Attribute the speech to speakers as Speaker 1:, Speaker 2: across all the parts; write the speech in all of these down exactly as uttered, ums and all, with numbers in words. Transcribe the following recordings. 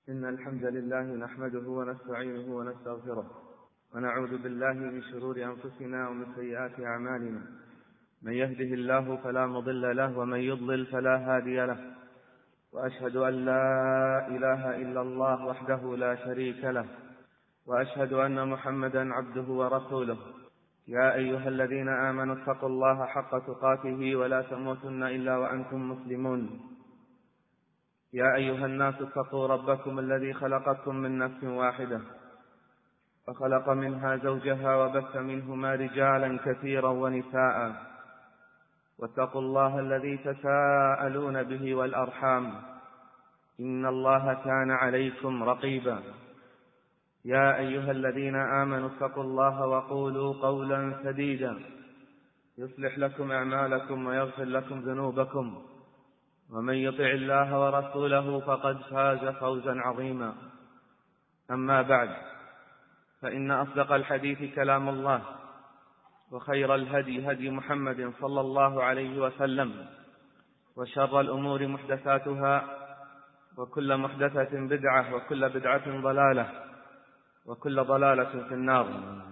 Speaker 1: إن الحمد لله نحمده ونستعينه ونستغفره ونعوذ بالله من شرور أنفسنا ومن سيئات أعمالنا. من يهده الله فلا مضل له ومن يضلل فلا هادي له، وأشهد أن لا إله إلا الله وحده لا شريك له، وأشهد أن محمدا عبده ورسوله. يا أيها الذين آمنوا اتقوا الله حق تقاته ولا تموتن إلا وأنتم مسلمون. يا أيها الناس اتقوا ربكم الذي خلقكم من نفس واحدة وخلق منها زوجها وبث منهما رجالا كثيرا ونساء، واتقوا الله الذي تساءلون به والأرحام إن الله كان عليكم رقيبا. يا أيها الذين آمنوا اتقوا الله وقولوا قولا سديدا يصلح لكم أعمالكم ويغفر لكم ذنوبكم، ومن يطع الله ورسوله فقد فاز فوزا عظيما. أما بعد، فإن أصدق الحديث كلام الله، وخير الهدي هدي محمد صلى الله عليه وسلم، وشر الأمور محدثاتها، وكل محدثة بدعة، وكل بدعة ضلالة، وكل ضلالة في النار.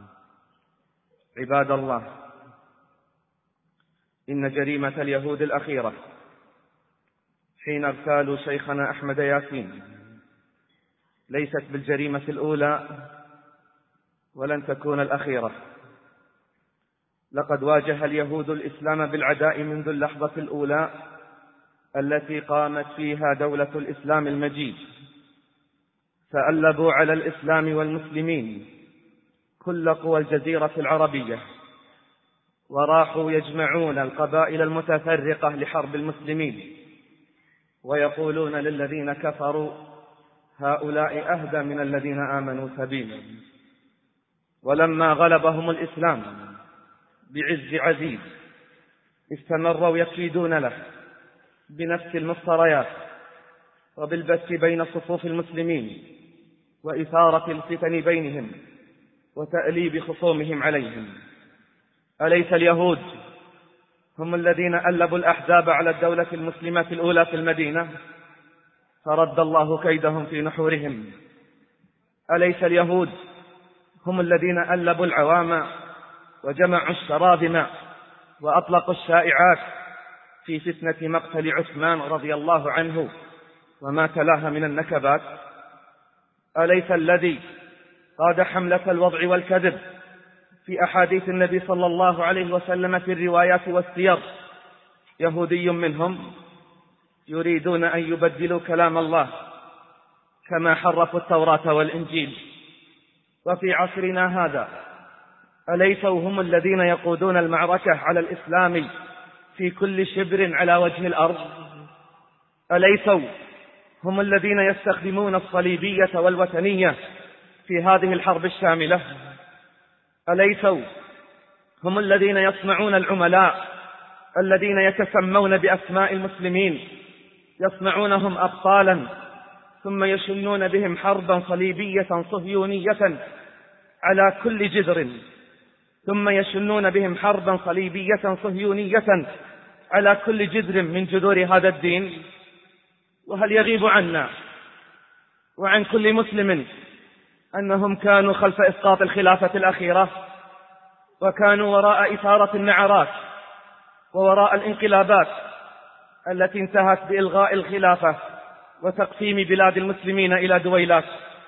Speaker 1: عباد الله، إن جريمة اليهود الأخيرة حين ارسالوا شيخنا أحمد ياسين ليست بالجريمة الأولى ولن تكون الأخيرة. لقد واجه اليهود الإسلام بالعداء منذ اللحظة الأولى التي قامت فيها دولة الإسلام المجيد، فألبوا على الإسلام والمسلمين كل قوى الجزيرة العربية، وراحوا يجمعون القبائل المتفرقة لحرب المسلمين، ويقولون للذين كفروا هؤلاء أهدى من الذين آمنوا سبيلا. ولما غلبهم الإسلام بعز عزيز استمروا يكيدون له بنفس المفتريات وبالبث بين صفوف المسلمين وإثارة الفتن بينهم وتأليب خصومهم عليهم. أليس اليهود هم الذين ألبوا الأحزاب على الدولة المسلمة الأولى في المدينة فرد الله كيدهم في نحورهم؟ أليس اليهود هم الذين ألبوا العوام وجمعوا الشراذم وأطلقوا الشائعات في فتنة مقتل عثمان رضي الله عنه وما تلاها من النكبات؟ أليس الذي قاد حملة الوضع والكذب في أحاديث النبي صلى الله عليه وسلم في الروايات والسير يهودي منهم يريدون أن يبدلوا كلام الله كما حرفوا التوراة والإنجيل؟ وفي عصرنا هذا أليسوا هم الذين يقودون المعركة على الإسلام في كل شبر على وجه الأرض؟ أليسوا هم الذين يستخدمون الصليبية والوثنية في هذه الحرب الشاملة؟ أليسوا هم الذين يصنعون العملاء الذين يتسمون بأسماء المسلمين، يصنعونهم أبطالا ثم يشنون بهم حربا صليبية صهيونية على كل جذر، ثم يشنون بهم حربا صليبية صهيونية على كل جذر من جذور هذا الدين؟ وهل يغيب عنا وعن كل مسلم أنهم كانوا خلف إسقاط الخلافة الأخيرة، وكانوا وراء إثارة النعرات ووراء الانقلابات التي انتهت بإلغاء الخلافة وتقسيم بلاد المسلمين إلى دويلات؟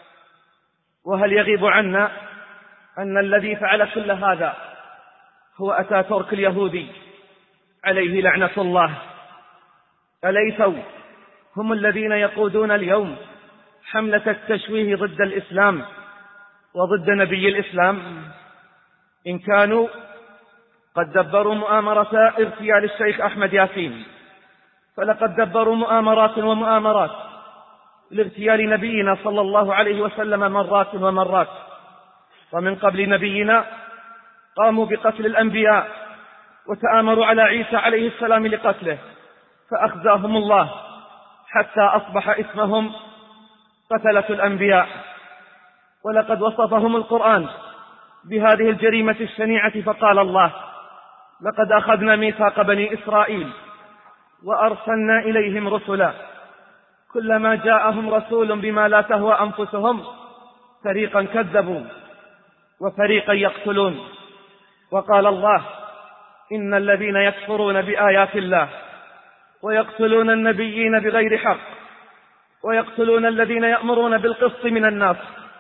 Speaker 1: وهل يغيب عنا أن الذي فعل كل هذا هو أتاتورك اليهودي عليه لعنة الله؟ أليسوا هم الذين يقودون اليوم حملة التشويه ضد الإسلام وضد نبي الإسلام؟ إن كانوا قد دبروا مؤامرة اغتيال الشيخ أحمد ياسين، فلقد دبروا مؤامرات ومؤامرات لاغتيال نبينا صلى الله عليه وسلم مرات ومرات. ومن قبل نبينا قاموا بقتل الأنبياء وتآمروا على عيسى عليه السلام لقتله، فأخزاهم الله حتى أصبح اسمهم قتلة الأنبياء. ولقد وصفهم القرآن بهذه الجريمة الشنيعة فقال الله: لقد أخذنا ميثاق بني إسرائيل وأرسلنا إليهم رسلا
Speaker 2: كلما جاءهم رسول بما لا تهوى أنفسهم فريقا كذبوا وفريقا يقتلون. وقال الله: إن الذين يكفرون بآيات الله ويقتلون النبيين بغير حق ويقتلون الذين يأمرون بالقسط من الناس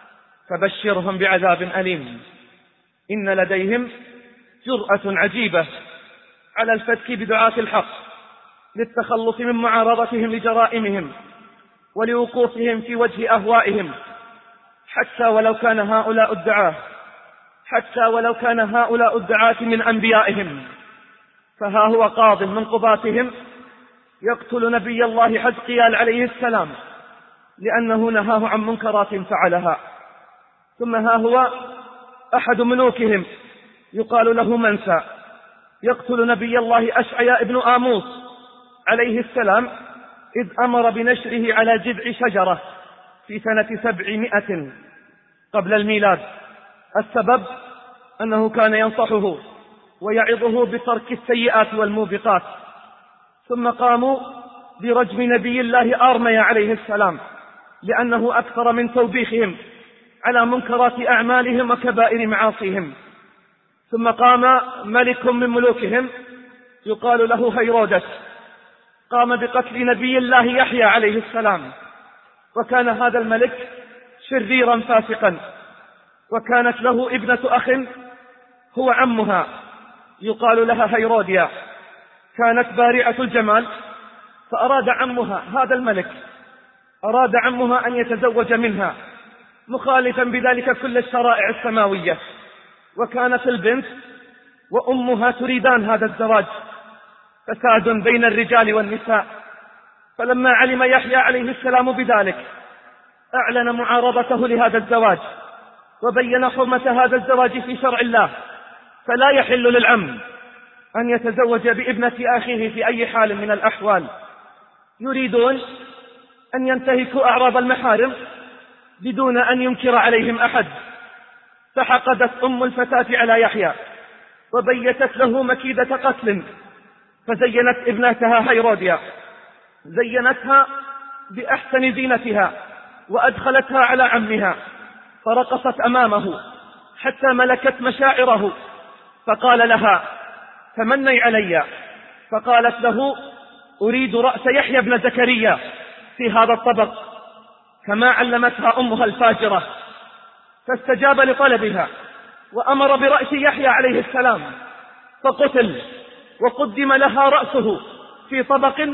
Speaker 2: فبشرهم بعذاب أليم. إن لديهم جرأة عجيبة على الفتك بدعاة الحق للتخلص من معارضتهم لجرائمهم ولوقوفهم في وجه أهوائهم، حتى ولو كان هؤلاء الدعاة حتى ولو كان هؤلاء الدعاة من أنبيائهم. فها هو قاض من قضاتهم يقتل نبي الله حزقيال عليه السلام لأنه نهاه عن منكرات فعلها. ثم ها هو أحد ملوكهم يقال له منسى يقتل نبي الله أشعياء بن آموس عليه السلام إذ أمر بنشره على جذع شجرة في سنة سبعمائة قبل الميلاد. السبب أنه كان ينصحه ويعظه بترك السيئات والموبقات. ثم قاموا برجم نبي الله آرميا عليه السلام لأنه أكثر من توبيخهم على منكرات أعمالهم وكبائر معاصيهم. ثم قام ملك من ملوكهم يقال له هيرودس قام بقتل نبي الله يحيى عليه السلام، وكان هذا الملك شريرا فاسقا، وكانت له ابنة أخ هو عمها يقال لها هيروديا، كانت بارعة الجمال، فأراد عمها هذا الملك أراد عمها أن يتزوج منها مخالفا بذلك كل الشرائع السماوية، وكانت البنت وأمها تريدان هذا الزواج، فساد بين الرجال والنساء. فلما علم يحيى عليه السلام بذلك أعلن معارضته لهذا الزواج وبين حرمة هذا الزواج في شرع الله، فلا يحل للعم أن يتزوج بابنة أخيه في أي حال من الأحوال. يريدون أن ينتهكوا أعراض المحارم بدون أن ينكر عليهم أحد. فحقدت أم الفتاة على يحيى وبيتت له مكيدة قتل، فزينت ابنتها هيروديا زينتها بأحسن زينتها وأدخلتها على عمها فرقصت أمامه حتى ملكت مشاعره، فقال لها: تمني علي. فقالت له: أريد رأس يحيى بن زكريا في هذا الطبق، كما علمتها أمها الفاجرة. فاستجاب لطلبها وأمر برأس يحيى عليه السلام فقتل، وقدم لها رأسه في طبق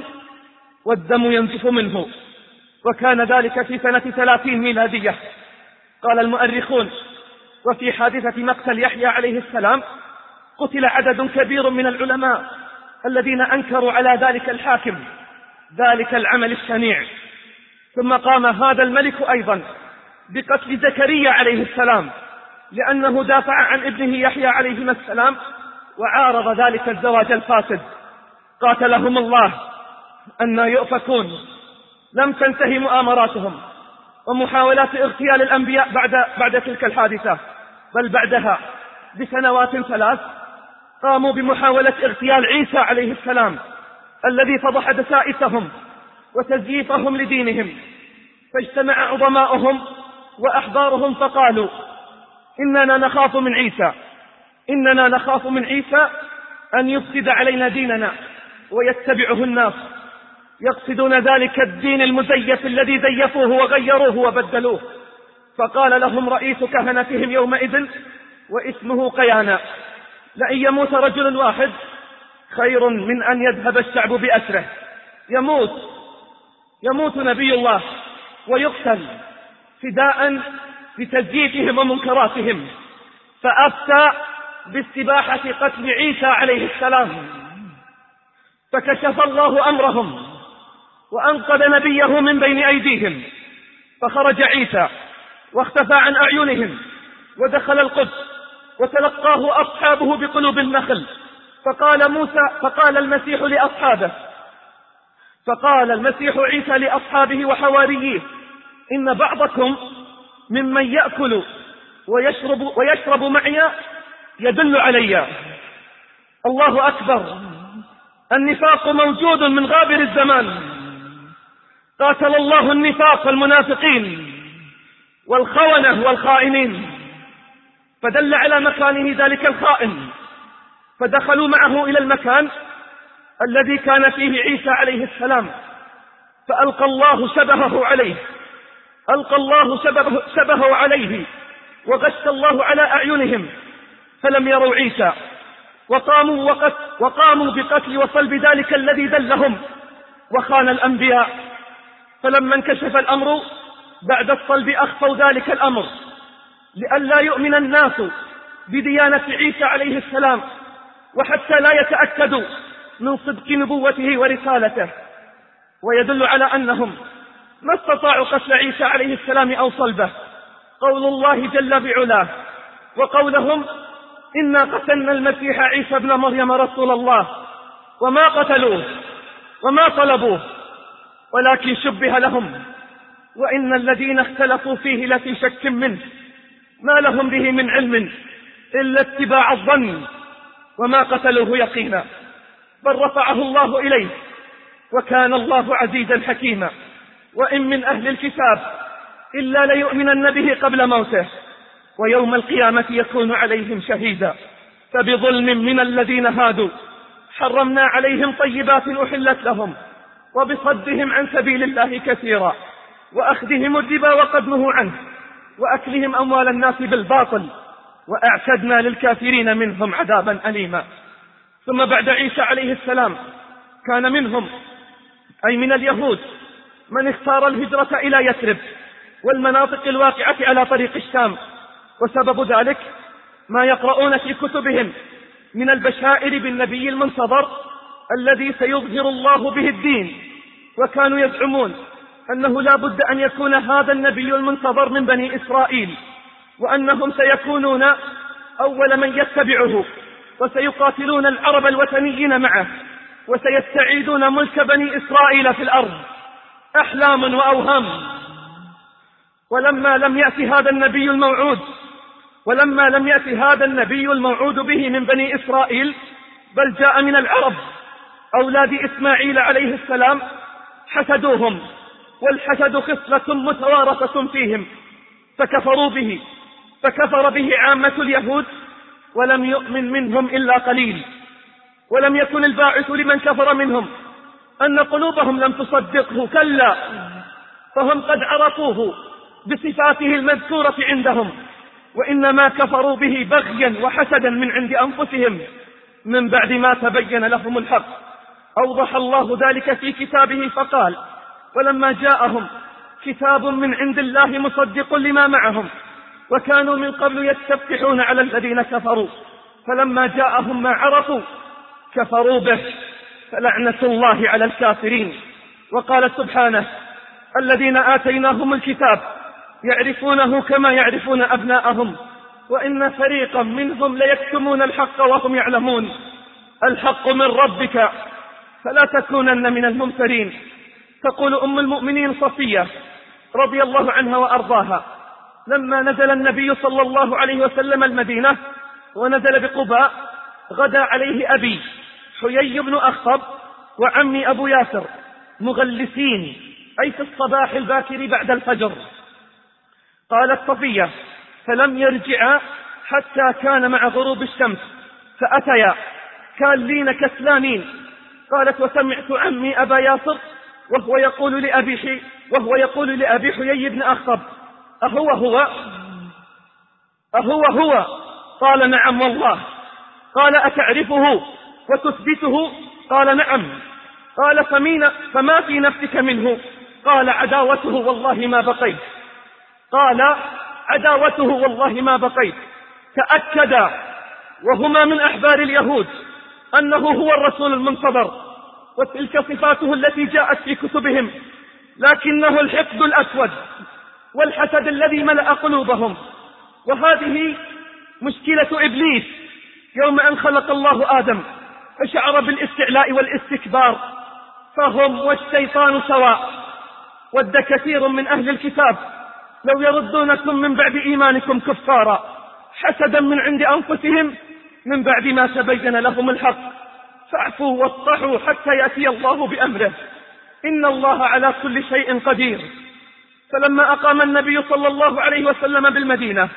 Speaker 2: والدم ينزف منه. وكان ذلك في سنة ثلاثين ميلادية. قال المؤرخون: وفي حادثة مقتل يحيى عليه السلام قتل عدد كبير من العلماء الذين أنكروا على ذلك الحاكم ذلك العمل الشنيع. ثم قام هذا الملك أيضا بقتل زكريا عليه السلام لأنه دافع عن ابنه يحيى عليه السلام وعارض ذلك الزواج الفاسد. قاتلهم الله أن يؤفكون. لم تنتهي مؤامراتهم ومحاولات اغتيال الأنبياء بعد, بعد تلك الحادثة، بل بعدها بسنوات ثلاث قاموا بمحاولة اغتيال عيسى عليه السلام الذي فضح دسائسهم وتزييفهم لدينهم. فاجتمع عظماؤهم وأحبارهم فقالوا: إننا نخاف من عيسى إننا نخاف من عيسى أن يفسد علينا ديننا ويتبعه الناس، يقصدون ذلك الدين المزيف الذي زيفوه وغيروه وبدلوه. فقال لهم رئيس كهنتهم يومئذ واسمه قيانا: لأن يموت رجل واحد خير من أن يذهب الشعب بأسره. يموت يموت نبي الله ويقتل فداء بتزييفهم ومنكراتهم. فأفتى باستباحة قتل عيسى عليه السلام، فكشف الله أمرهم وأنقذ نبيه من بين أيديهم. فخرج عيسى واختفى عن أعينهم ودخل القدس وتلقاه أصحابه بقلوب النخل. فقال موسى فقال المسيح لأصحابه فقال المسيح عيسى لأصحابه وحواريه: إن بعضكم ممن يأكل ويشرب, ويشرب معي يدل علي. الله أكبر. النفاق موجود من غابر الزمان. قاتل الله النفاق والمنافقين والخونة والخائنين. فدل على مكانه ذلك الخائن، فدخلوا معه إلى المكان الذي كان فيه عيسى عليه السلام، فألقى الله شبهه عليه ألقى الله شبهه, شبهه عليه وغش الله على أعينهم فلم يروا عيسى، وقاموا, وقت وقاموا بقتل وصلب ذلك الذي دلهم وخان الأنبياء. فلما انكشف الأمر بعد الصلب أخفوا ذلك الأمر لئلا يؤمن الناس بديانة عيسى عليه السلام، وحتى لا يتأكدوا من صدق نبوته ورسالته. ويدل على أنهم ما استطاعوا قتل عيسى عليه السلام أو صلبه قول الله جل بعلاه، وقولهم إنا قتلنا المسيح عيسى ابن مريم رسول الله وما قتلوه وما طلبوه ولكن شبه لهم، وإن الذين اختلفوا فيه لفي شك منه ما لهم به من علم إلا اتباع الظن وما قتلوه يقينا، بل رفعه الله إليه وكان الله عزيزا حكيما. وإن من أهل الكتاب إلا ليؤمنن به قبل موته ويوم القيامة يكون عليهم شهيدا. فبظلم من الذين هادوا حرمنا عليهم طيبات أحلت لهم وبصدهم عن سبيل الله كثيرا وأخذهم الربا وقد نهوا عنه وأكلهم أموال الناس بالباطل وأعتدنا للكافرين منهم عذابا أليما. ثم بعد عيسى عليه السلام كان منهم أي من اليهود من اختار الهجرة إلى يثرب والمناطق الواقعة على طريق الشام، وسبب ذلك ما يقرؤون في كتبهم من البشائر بالنبي المنتظر الذي سيظهر الله به الدين، وكانوا يزعمون أنه لا بد أن يكون هذا النبي المنتظر من بني إسرائيل، وأنهم سيكونون أول من يتبعه وسيقاتلون العرب الوثنيين معه وسيستعيدون ملك بني إسرائيل في الأرض. أحلام وأوهام. ولما لم يأتي هذا النبي الموعود ولما لم يأتي هذا النبي الموعود به من بني إسرائيل بل جاء من العرب أولاد إسماعيل عليه السلام حسدوهم، والحسد خصلة متوارثة فيهم فكفروا به فكفر به عامة اليهود ولم يؤمن منهم إلا قليل. ولم يكن الباعث لمن كفر منهم أن قلوبهم لم تصدقه، كلا، فهم قد عرفوه بصفاته المذكورة عندهم، وإنما كفروا به بغيا وحسدا من عند أنفسهم من بعد ما تبين لهم الحق. أوضح الله ذلك في كتابه فقال ولما جاءهم كتاب من عند الله مصدق لما معهم وكانوا من قبل يستفتحون على الذين كفروا فلما جاءهم ما عرفوا كفروا به فلعنة الله على الكافرين. وقال سبحانه الذين آتيناهم الكتاب يعرفونه كما يعرفون أبناءهم وإن فريقا منهم ليكتمون الحق وهم يعلمون الحق من ربك فلا تكونن من الممترين. تقول أم المؤمنين صفية رضي الله عنها وأرضاها لما نزل النبي صلى الله عليه وسلم المدينة ونزل بقباء غدا عليه أبي حيي بن أخطب وعمي أبو ياسر مغلسين أي في الصباح الباكر بعد الفجر. قالت صفية فلم يرجعا حتى كان مع غروب الشمس فأتيا كالين كسلانين. قالت وسمعت عمي أبا ياسر وهو يقول لأبي حي وهو يقول لأبي حيي بن أخطب أهو هو أهو هو قال نعم والله. قال أتعرفه وتثبته؟ قال نعم. قال فمين فما في نفسك منه؟ قال عداوته والله ما بقيت. قال عداوته والله ما بقيت. تأكدا وهما من أحبار اليهود أنه هو الرسول المنتظر وتلك صفاته التي جاءت في كتبهم، لكنه الحقد الأسود والحسد الذي ملأ قلوبهم. وهذه مشكلة إبليس يوم أن خلق الله آدم فشعر بالاستعلاء والاستكبار، فهم والشيطان سواء. ود كثير من أهل الكتاب لو يردونكم من بعد إيمانكم كفارا حسدا من عند أنفسهم من بعد ما تبين لهم الحق، فاعفوا واصفحوا حتى يأتي الله بأمره إن الله على كل شيء قدير. فلما أقام النبي صلى الله عليه وسلم بالمدينة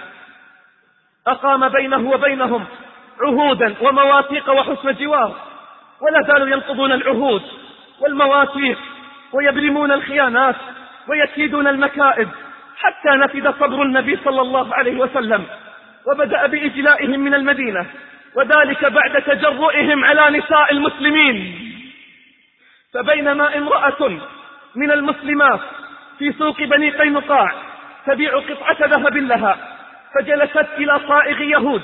Speaker 2: أقام بينه وبينهم عهودا ومواثيق وحسن جوار، ولا زالوا ينقضون العهود والمواثيق ويبرمون الخيانات ويكيدون المكائد، حتى نفد صبر النبي صلى الله عليه وسلم وبدأ بإجلائهم من المدينة، وذلك بعد تجرؤهم على نساء المسلمين. فبينما امرأة من المسلمات في سوق بني قينقاع تبيع قطعة ذهب لها، فجلست إلى صائغ يهود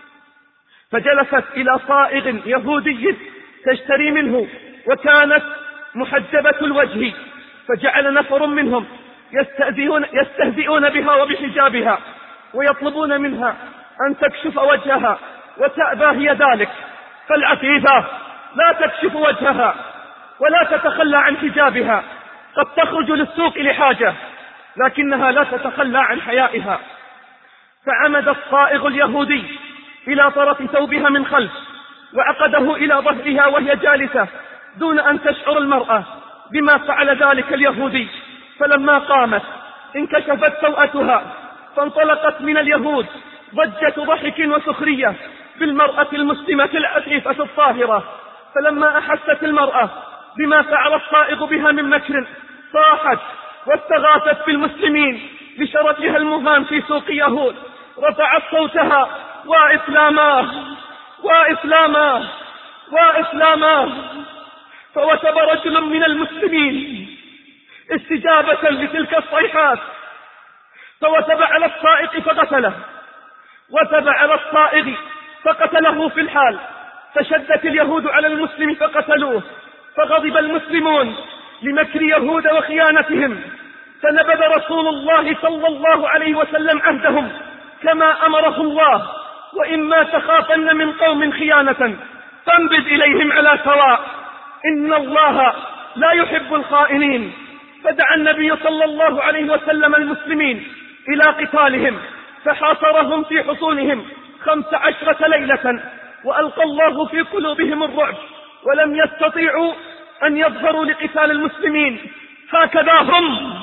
Speaker 2: فجلست إلى صائغ يهودي تشتري منه، وكانت محجبة الوجه، فجعل نفر منهم يستهزئون, يستهزئون بها وبحجابها ويطلبون منها أن تكشف وجهها، وتأبى هي ذلك. فالعفيفة لا تكشف وجهها ولا تتخلى عن حجابها، قد تخرج للسوق لحاجة لكنها لا تتخلى عن حيائها. فعمد الصائغ اليهودي إلى طرف ثوبها من خلف وعقده إلى ظهرها وهي جالسة دون أن تشعر المرأة بما فعل ذلك اليهودي. فلما قامت انكشفت سوءتها، فانطلقت من اليهود ضجة ضحك وسخرية بالمرأة المسلمة العفيفة الطاهرة. فلما أحست المرأة بما فعل الصائغ بها من مكر صاحت واستغاثت بالمسلمين لشرفها المهان في سوق يهود، رفعت صوتها: وإسلاما وإسلاما وإسلاما. فوثب رجل من المسلمين استجابة لتلك الصيحات، فوثب على الصائغ فقتله، وثب على الصائغ فقتله في الحال. فشدت اليهود على المسلم فقتلوه، فغضب المسلمون لمكر يهود وخيانتهم، فنبذ رسول الله صلى الله عليه وسلم عهدهم كما أمره الله: وإما تخافن من قوم خيانة فانبذ إليهم على سواء، إن الله لا يحب الخائنين. فدعا النبي صلى الله عليه وسلم المسلمين إلى قتالهم، فحاصرهم في حصونهم خمس عشرة ليلة، وألقى الله في قلوبهم الرعب، ولم يستطيعوا أن يظهروا لقتال المسلمين. هكذا هم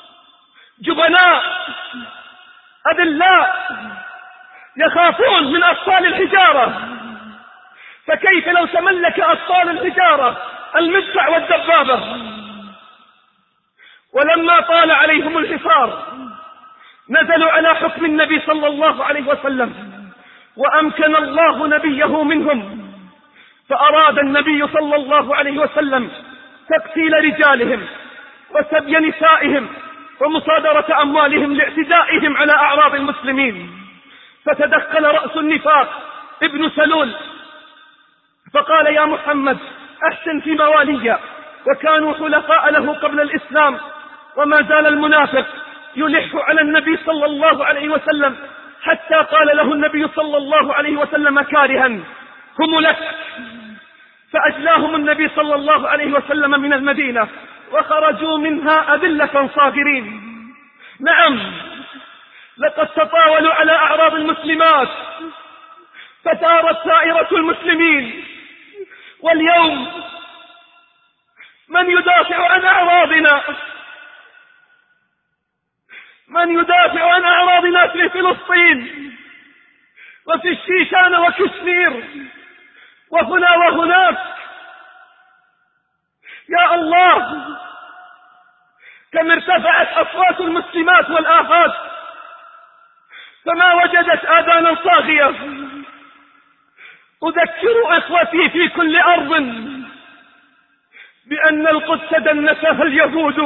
Speaker 2: جبناء أذلاء يخافون من أطفال الحجارة، فكيف لو تملك أطفال الحجارة المدفع والدبابة؟ ولما طال عليهم الحصار نزلوا على حكم النبي صلى الله عليه وسلم، وأمكن الله نبيه منهم، فأراد النبي صلى الله عليه وسلم تقتيل رجالهم وسبي نسائهم ومصادرة أموالهم لاعتدائهم على أعراض المسلمين. فتدخل رأس النفاق ابن سلول فقال: يا محمد أحسن في موالي. وكانوا حلفاء له قبل الإسلام، وما زال المنافق يلح على النبي صلى الله عليه وسلم، حتى قال له النبي صلى الله عليه وسلم كارها: هم لك. فأجلاهم النبي صلى الله عليه وسلم من المدينة، وخرجوا منها أذلة صاغرين. نعم، لقد تطاولوا على أعراض المسلمات فتارت سائرة المسلمين، واليوم من يدافع عن أعراضنا؟ من يدافع عن أعراضنا في فلسطين وفي الشيشان وكشمير وهنا وهناك؟ يا الله، كم ارتفعت أصوات المسلمات والآهات فما وجدت آذانا صاغية. أذكر إخوتي في كل أرض بأن القدس دنسها اليهود،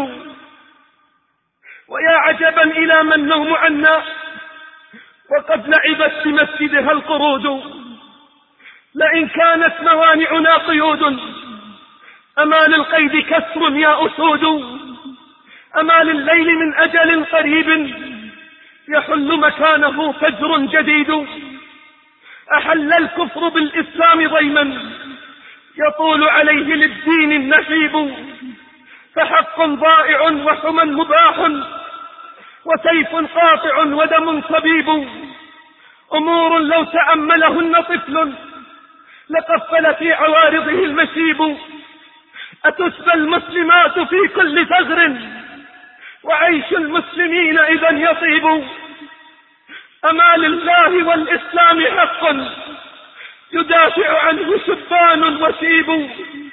Speaker 2: ويا عجبا إلى من النوم عنا وقد لعبت في مسجدها القرود. لئن كانت موانعنا قيود أما للقيد كسر يا أسود، أما لليل من أجل قريب يحل مكانه فجر جديد. أحل الكفر بالإسلام ضيما يطول عليه للدين النشيب، فحق ضائع وحمى مباح وسيف قاطع ودم صبيب، أمور لو تأملهن طفل لقفل في عوارضه المشيب. أتسبى المسلمات في كل ثغر وعيش المسلمين إذا يطيب. أما لله والإسلام حق يدافع عنه شبان وشيب.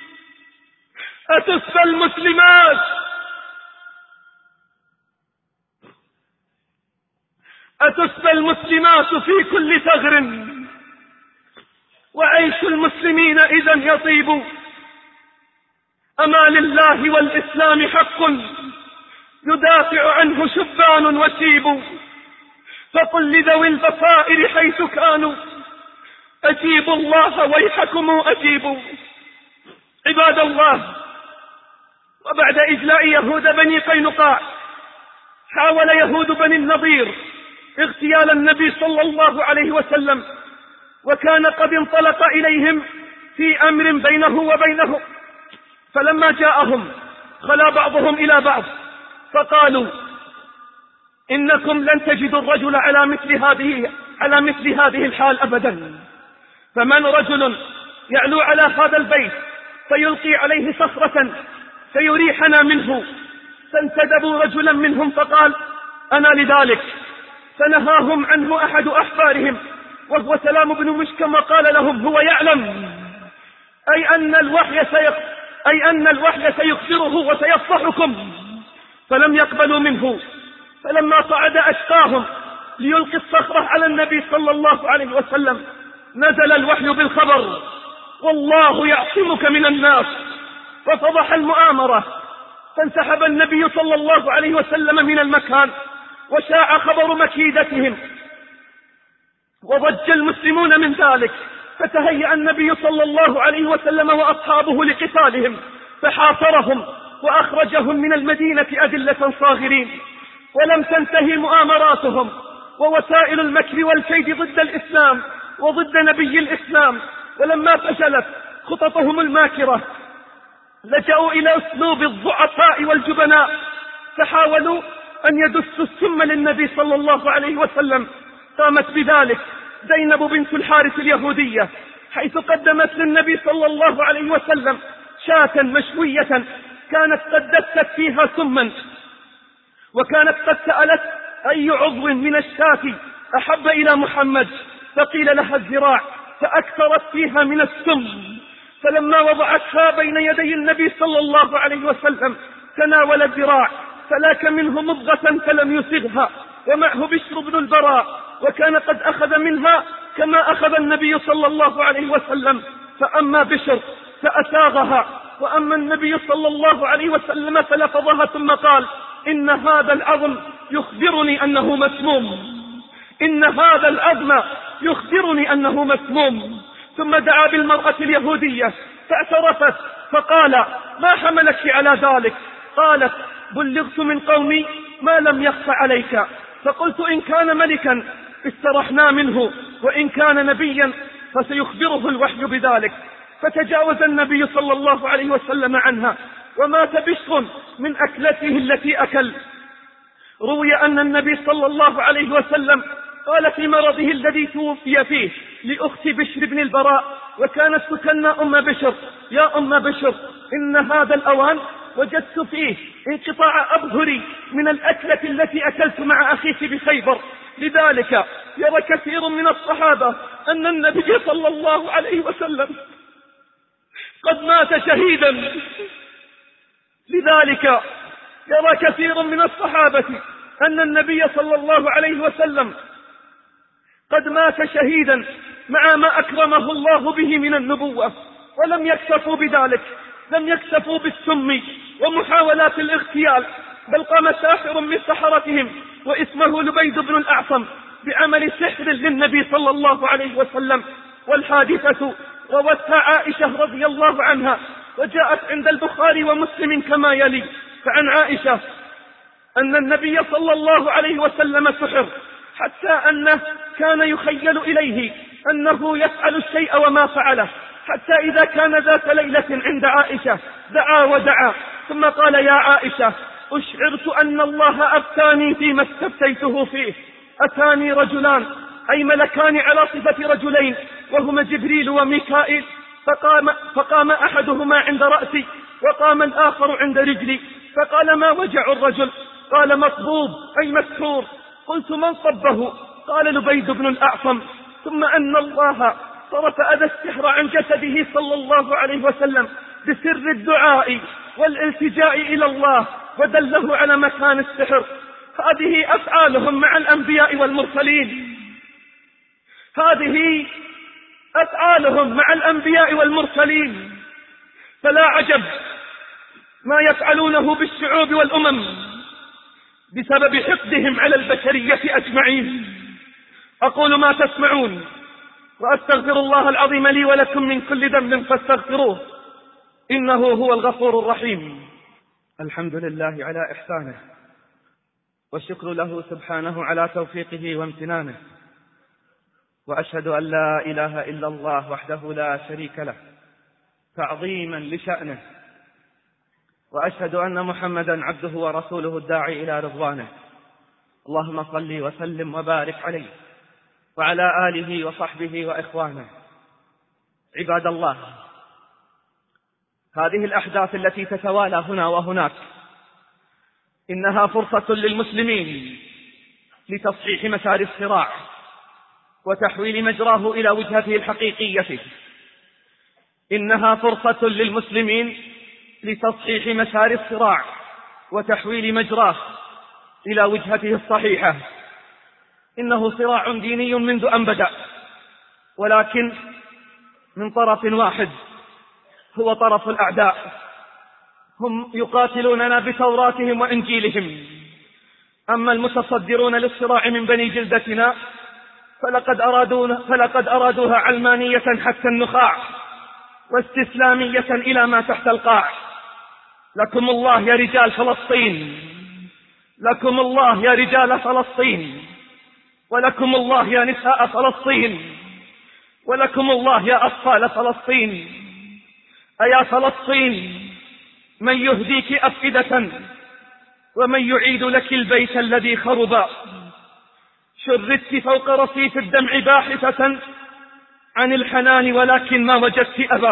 Speaker 2: أتسبى المسلمات أتسبى المسلمات في كل ثغر وعيش المسلمين إذا يطيب. أما لله والإسلام حق يدافع عنه شبان وشيب. فقل لذوي البصائر حيث كانوا أجيبوا الله ويحكم أجيبوا. عباد الله، وبعد إجلاء يهود بني قينقاع حاول يهود بني النضير اغتيال النبي صلى الله عليه وسلم، وكان قد انطلق إليهم في أمر بينه وبينهم. فلما جاءهم خلا بعضهم إلى بعض فقالوا إنكم لن تجدوا الرجل على مثل هذه على مثل هذه الحال أبدا. فمن رجل يعلو على هذا البيت فيلقي عليه صخرة فيريحنا منه. فانتدبوا رجلا منهم فقال أنا لذلك. فنهاهم عنه أحد أحبارهم وهو سلام بن مشكم وقال لهم هو يعلم أي أن الوحي سيخ أي أن الوحي سيخبره وسيفضحكم. فلم يقبلوا منه. فلما صعد أشقاهم ليلقي الصخرة على النبي صلى الله عليه وسلم نزل الوحي بالخبر والله يعصمك من الناس. ففضح المؤامرة. فانسحب النبي صلى الله عليه وسلم من المكان وشاع خبر مكيدتهم وضج المسلمون من ذلك. فتهيأ النبي صلى الله عليه وسلم وأصحابه لقتالهم فحاصرهم وأخرجهم من المدينة أذلة صاغرين. ولم تنتهي مؤامراتهم ووسائل المكر والكيد ضد الإسلام وضد نبي الإسلام. ولما فشلت خططهم الماكرة لجأوا إلى أسلوب الضعفاء والجبناء، فحاولوا أن يدسوا السم للنبي صلى الله عليه وسلم. قامت بذلك زينب بنت الحارث اليهودية، حيث قدمت للنبي صلى الله عليه وسلم شاة مشوية كانت قد دست فيها سما، وكانت قد سألت أي عضو من الشاة أحب إلى محمد، فقيل لها الذراع، فأكثرت فيها من السم. فلما وضعتها بين يدي النبي صلى الله عليه وسلم تناول الذراع فلاك منه مضغة فلم يسغها، ومعه بشر بن البراء، وكان قد أخذ منها كما أخذ النبي صلى الله عليه وسلم. فأما بشر فأساغها، وأما النبي صلى الله عليه وسلم فلفظها ثم قال إن هذا العظم يخبرني أنه مسموم إن هذا العظم يخبرني أنه مسموم. ثم دعا بالمرأة اليهودية فاعترفت فقال ما حملك على ذلك؟ قالت بلغت من قومي ما لم يخف عليك. فقلت إن كان ملكا استرحنا منه، وإن كان نبيا فسيخبره الوحي بذلك. فتجاوز النبي صلى الله عليه وسلم عنها، ومات بشر من أكلته التي أكل. روي أن النبي صلى الله عليه وسلم قال في مرضه الذي توفي فيه لأخت بشر بن البراء، وكانت تكنى أم بشر، يا أم بشر إن هذا الأوان وجدت فيه انقطاع أبهري من الأكلة التي أكلت مع أخيك بخيبر. لذلك يرى كثير من الصحابة أن النبي صلى الله عليه وسلم قد مات شهيدا. لذلك يرى كثير من الصحابة أن النبي صلى الله عليه وسلم قد مات شهيدا مع ما أكرمه الله به من النبوة. ولم يكتفوا بذلك، لم يكتفوا بالسم ومحاولات الاغتيال، بل قام ساحر من سحرتهم واسمه لبيد بن الأعصم بعمل سحر للنبي صلى الله عليه وسلم. والحادثة روتها عائشة رضي الله عنها، وجاءت عند البخاري ومسلم كما يلي. فعن عائشة أن النبي صلى الله عليه وسلم سحر، حتى أنه كان يخيل إليه أنه يفعل الشيء وما فعله، حتى إذا كان ذات ليلة عند عائشة دعا ودعا ثم قال يا عائشة أشعرت أن الله أفتاني فيما استفتيته فيه. أتاني رجلان أي ملكان على صفة رجلين، وهما جبريل وميكائيل، فقام, فقام أحدهما عند رأسي وقام الآخر عند رجلي فقال: ما وجع الرجل؟ قال: مصبوب أي مسحور. قلت: من صبه؟ قال: لبيد بن الأعصم. ثم أن الله صرف أذى السحر عن جسده صلى الله عليه وسلم بسر الدعاء والالتجاء إلى الله، ودله على مكان السحر. هذه أفعالهم مع الأنبياء والمرسلين، هذه أفعالهم مع الأنبياء والمرسلين. فلا عجب ما يفعلونه بالشعوب والأمم بسبب حقدهم على البشرية أجمعين. أقول ما تسمعون وأستغفر الله العظيم لي ولكم من كل ذنب فاستغفروه إنه هو الغفور الرحيم. الحمد لله على إحسانه، والشكر له سبحانه على توفيقه وامتنانه، وأشهد أن لا إله إلا الله وحده لا شريك له تعظيما لشأنه، وأشهد أن محمدا عبده ورسوله الداعي إلى رضوانه. اللهم صل وسلم وبارك عليه وعلى آله وصحبه وإخوانه. عباد الله، هذه الأحداث التي تتوالى هنا وهناك إنها فرصة للمسلمين لتصحيح مسار الصراع وتحويل مجراه إلى وجهته الحقيقية. إنها فرصة للمسلمين لتصحيح مسار الصراع وتحويل مجراه إلى وجهته الصحيحة. إنه صراع ديني منذ أن بدأ، ولكن من طرف واحد هو طرف الأعداء. هم يقاتلوننا بتوراتهم وإنجيلهم. أما المتصدرون للصراع من بني جلدتنا فلقد أرادونا فلقد أرادوها علمانية حتى النخاع، واستسلامية إلى ما تحت القاع. لكم الله يا رجال فلسطين، لكم الله يا رجال فلسطين، ولكم الله يا نساء فلسطين، ولكم الله يا أطفال فلسطين. أيا فلسطين، من يهديك أفئدة ومن يعيد لك البيت الذي خرب. شردت فوق رصيف الدمع باحثة عن الحنان ولكن ما وجدت أبا.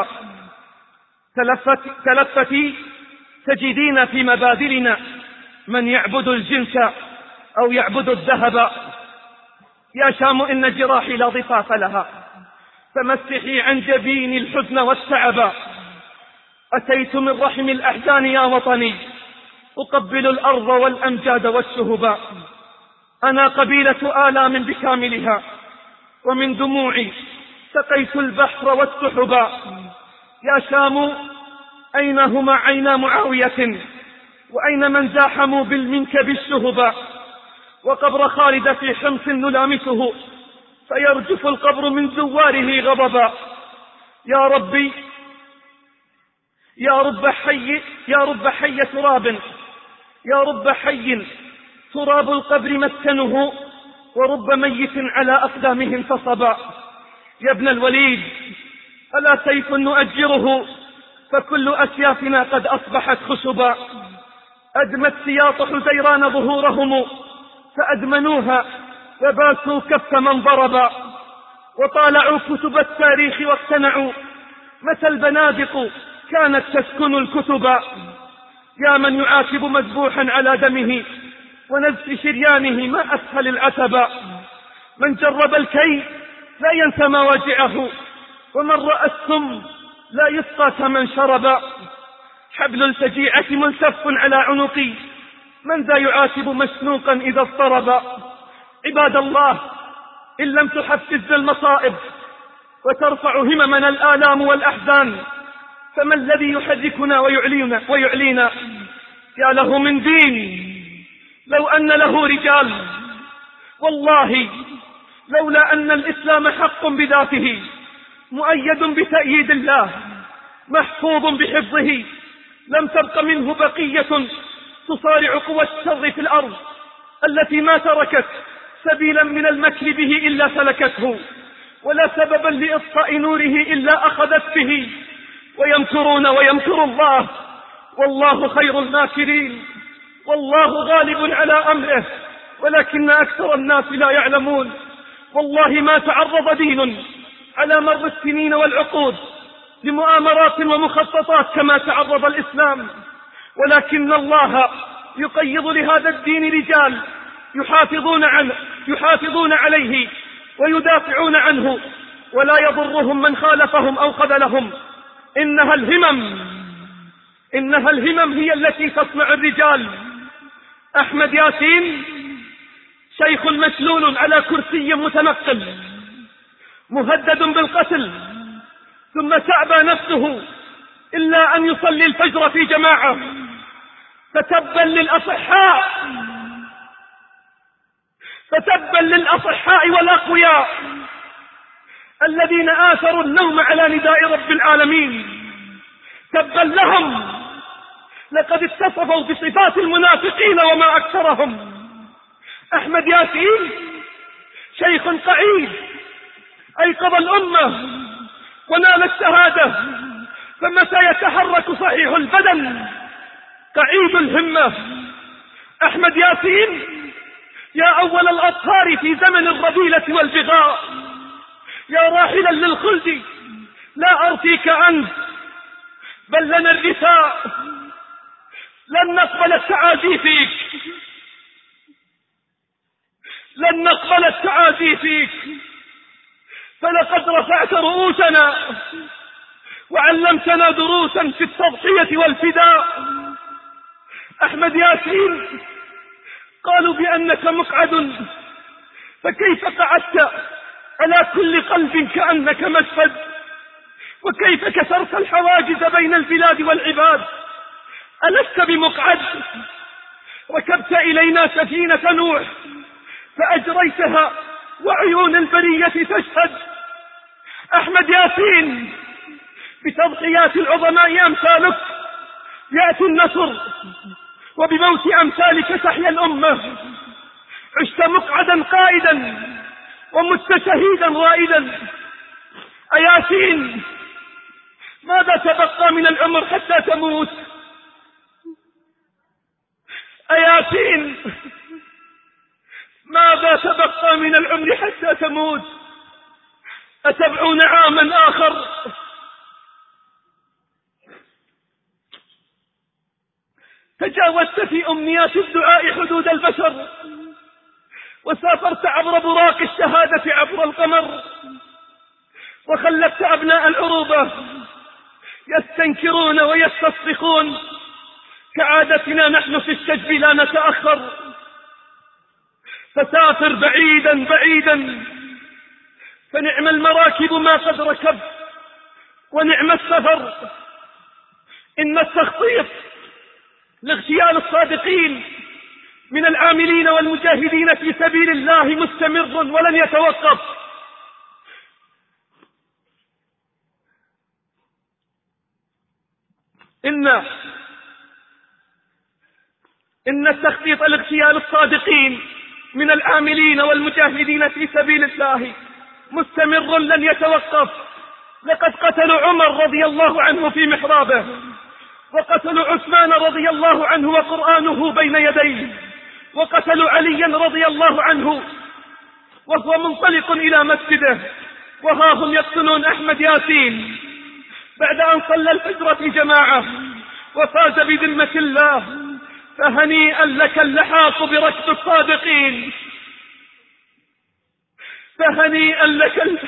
Speaker 2: تلفت تلفتي تجدين في مبادلنا من يعبد الجنس أو يعبد الذهب. يا شام إن جراحي لا ضفاف لها، فمسحي عن جبين الحزن والتعب. أتيت من رحم الأحزان يا وطني أقبل الأرض والأمجاد والشهباء. أنا قبيلة آلام بكاملها، ومن دموعي سقيت البحر والسحبا. يا شام أين هما عينا معاوية، وأين من زاحموا بالمنكب الشهبا. وقبر خالد في حمص نلامسه، فيرجف القبر من زواره غضبا. يا ربي يا رب حي يا رب حي تراب، يا رب حي تراب القبر مسكنه، ورب ميت على أقدامه انتصبا. يا ابن الوليد، ألا سيف نؤجره، فكل أسيافنا قد أصبحت خشبا. أدمت سياط حزيران ظهورهم فأدمنوها وباسوا كف من ضربا. وطالعوا كتب التاريخ واقتنعوا متى البنادق كانت تسكن الكتبا. يا من يعاتب مذبوحا على دمه ونزف شريانه ما أسهل العتبا. من جرب الكي لا ينسى مواجعه، ومن رأى السم لا يسقى كمن شربا. حبل الفجيعة ملتف على عنقي، من ذا يعاتب مسنوقا إذا اضطربا. عباد الله، إن لم تحفزنا المصائب وترفع هممنا الآلام والأحزان، فما الذي يحركنا ويعلينا, ويعلينا؟ يا له من دين لو أن له رجال. والله لولا أن الإسلام حق بذاته، مؤيد بتأييد الله، محفوظ بحفظه، لم تبق منه بقية تصارع قوى الشر في الأرض، التي ما تركت سبيلا من المكر به إلا سلكته، ولا سببا لإطفاء نوره إلا أخذت به. ويمكرون ويمكر الله، والله خير الماكرين. والله غالب على أمره، ولكن أكثر الناس لا يعلمون. والله ما تعرض دين على مر السنين والعقود لمؤامرات ومخططات كما تعرض الإسلام، ولكن الله يقيض لهذا الدين رجال يحافظون عنه يحافظون عليه ويدافعون عنه، ولا يضرهم من خالفهم أو خذلهم. إنها الهمم إنها الهمم هي التي تصنع الرجال. أحمد ياسين شيخ مشلول على كرسي متنقل، مهدد بالقتل، ثم تعبى نفسه إلا أن يصلي الفجر في جماعة. فتبا للأصحاء فتبا للأصحاء والأقوياء الذين آثروا النوم على نداء رب العالمين. تبا لهم، لقد اتصفوا بصفات المنافقين وما أكثرهم. أحمد ياسين شيخ قعيد أيقظ الأمة ونال الشهادة، فمتى يتحرك صحيح البدن قعيد الهمة. أحمد ياسين يا أول الأطهار في زمن الرذيلة والبغاء، يا راحلا للخلد لا أرثيك أنت بل لنا الرثاء، لن نقبل التعازي فيك لن نقبل التعازي فيك فلقد رفعت رؤوسنا وعلمتنا دروسا في التضحية والفداء. أحمد ياسين قالوا بأنك مقعد، فكيف قعدت على كل قلب كأنك مسفد؟ وكيف كسرت الحواجز بين البلاد والعباد؟ ألست بمقعد؟ ركبت إلينا سفينة نوح فأجريتها وعيون البرية تشهد. أحمد ياسين بتضحيات العظماء أمثالك يأتي النصر، وبموت أمثالك تحيا الأمة. عشت مقعدا قائدا ومت شهيدا رائدا. أياسين ماذا تبقى من العمر حتى تموت؟ أياسين ماذا تبقى من العمر حتى تموت؟ أتبعون عاما آخر؟ تجاوزت في أمنيات الدعاء حدود البشر، وسافرت عبر براق الشهادة عبر القمر، وخلفت أبناء العروبة يستنكرون ويستصرخون. كعادتنا نحن في الشجب لا نتأخر، فسافر بعيدا بعيدا، فنعم المراكب ما قد ركبت ونعم السفر. إن التخطيط لاغتيال الصادقين من العاملين والمجاهدين في سبيل الله مستمر ولن يتوقف. إن إن التخطيط لاغتيال الصادقين من العاملين والمجاهدين في سبيل الله مستمر لن يتوقف. لقد قتلوا عمر رضي الله عنه في محرابه، وقتلوا عثمان رضي الله عنه وقرآنه بين يديه، وقتلوا عليا رضي الله عنه وهو منطلق إلى مسجده، وها هم يقتلون أحمد ياسين بعد أن صلى الفجر في جماعة وفاز بذمة الله. فهنيئا لك اللحاق بركب الصادقين، فهنيئا لك ال...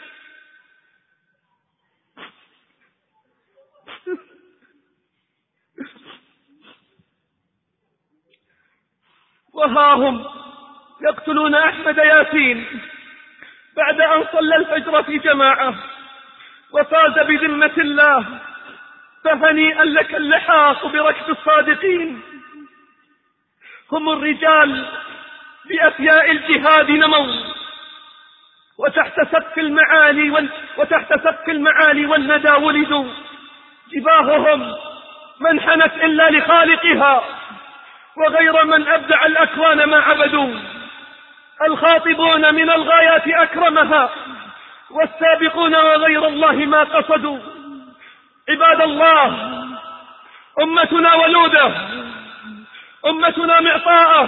Speaker 2: وها هم يقتلون أحمد ياسين بعد أن صلى الفجر في جماعة وفاز بذمة الله. فهنيئا لك اللحاق بركب الصادقين. هم الرجال بأفياء الجهاد نموا، وتحت سقف المعالي وال... وتحت سقف المعالي والندى ولدوا. جباههم ما انحنت إلا لخالقها، وغير من أبدع الأكوان ما عبدوا. الخاطبون من الغايات أكرمها، والسابقون وغير الله ما قصدوا. عباد الله، أمتنا ولودة، أمتنا معطاءة،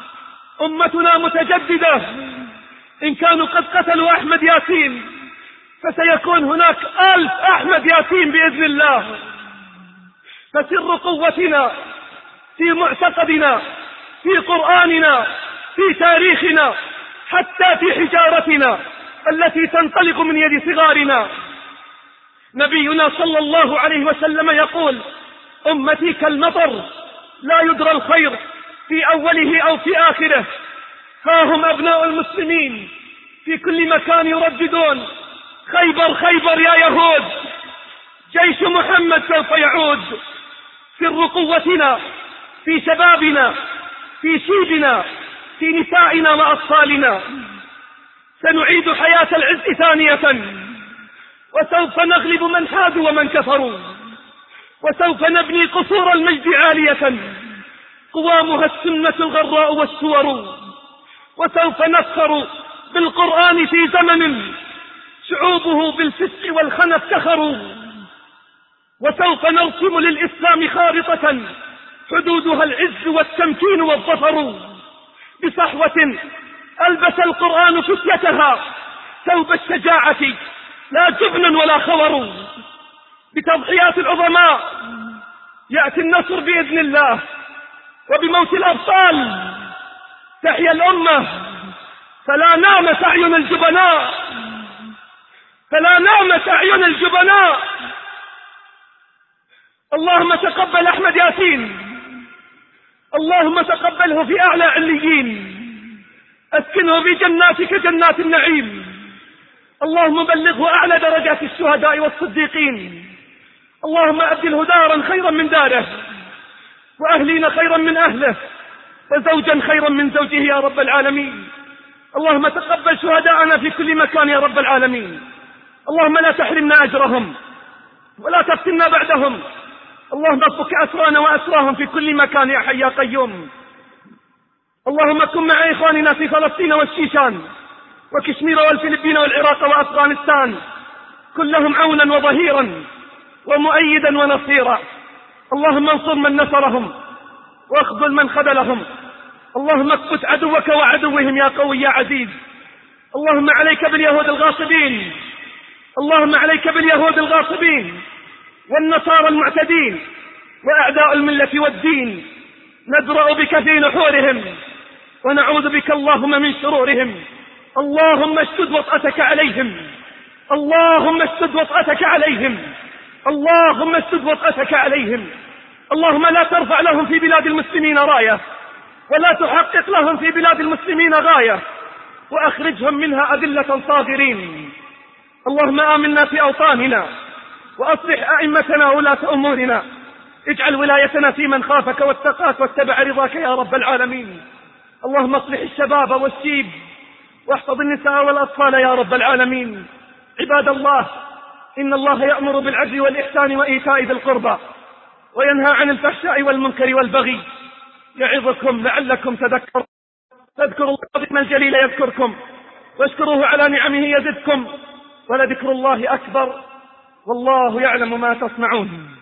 Speaker 2: أمتنا متجددة. إن كانوا قد قتلوا أحمد ياسين فسيكون هناك ألف أحمد ياسين بإذن الله. فسر قوتنا في معتقدنا، في قرآننا، في تاريخنا، حتى في حجارتنا التي تنطلق من يد صغارنا. نبينا صلى الله عليه وسلم يقول: أمتي كالمطر لا يدرى الخير في أوله أو في آخره. ها هم أبناء المسلمين في كل مكان يرددون: خيبر خيبر يا يهود، جيش محمد سوف يعود. سر قوتنا في شبابنا، في شيبنا، في نسائنا وأطفالنا. سنعيد حياة العز ثانية، وسوف نغلب من حادوا ومن كفروا، وسوف نبني قصور المجد عالية قوامها السنة الغراء والسور، وسوف نفخر بالقرآن في زمن شعوبه بالفسق والخنا افتخروا، وسوف نرسم للإسلام خارطة حدودها العز والتمكين والظفر. بصحوة ألبس القرآن فتيتها ثوب الشجاعة لا جبن ولا خور. بتضحيات العظماء يأتي النصر بإذن الله، وبموت الأبطال تحيا الأمة. فلا نامت أعين الجبناء، فلا نامت أعين الجبناء. اللهم تقبل أحمد ياسين، اللهم تقبله في أعلى عليين، أسكنه في جناتك جنات النعيم. اللهم بلغه أعلى درجات الشهداء والصديقين. اللهم أبدله دارا خيرا من داره، وأهلين خيرا من أهله، وزوجا خيرا من زوجه يا رب العالمين. اللهم تقبل شهداءنا في كل مكان يا رب العالمين. اللهم لا تحرمنا أجرهم ولا تفتنا بعدهم. اللهم افك أسرانا وأسراهم في كل مكان يا حي يا قيوم. اللهم كن مع إخواننا في فلسطين والشيشان وكشمير والفلبين والعراق وأفغانستان، كلهم عونا وظهيرا ومؤيدا ونصيرا. اللهم انصر من نصرهم واخذل من خذلهم. اللهم اكبت عدوك وعدوهم يا قوي يا عزيز. اللهم عليك باليهود الغاصبين، اللهم عليك باليهود الغاصبين والنصارى المعتدين وأعداء الملة والدين. ندرأ بك في نحورهم ونعوذ بك اللهم من شرورهم. اللهم اشتد وطأتك عليهم، اللهم اشتد وطأتك عليهم، اللهم اشتد وطأتك عليهم. اللهم لا ترفع لهم في بلاد المسلمين راية، ولا تحقق لهم في بلاد المسلمين غاية، وأخرجهم منها أذلة صاغرين. اللهم آمنا في أوطاننا، وأصلح أئمتنا ولاة أمورنا. اجعل ولايتنا في من خافك واتقاك واتبع رضاك يا رب العالمين. اللهم اصلح الشباب والشيب، واحفظ النساء والأطفال يا رب العالمين. عباد الله، إن الله يأمر بالعدل والإحسان وإيتاء ذي القربى، وينهى عن الفحشاء والمنكر والبغي. يعظكم لعلكم تذكرون. فاذكروا الله الجليل يذكركم، واشكروه على نعمه يزدكم، ولذكر الله أكبر، والله يعلم ما تصنعون.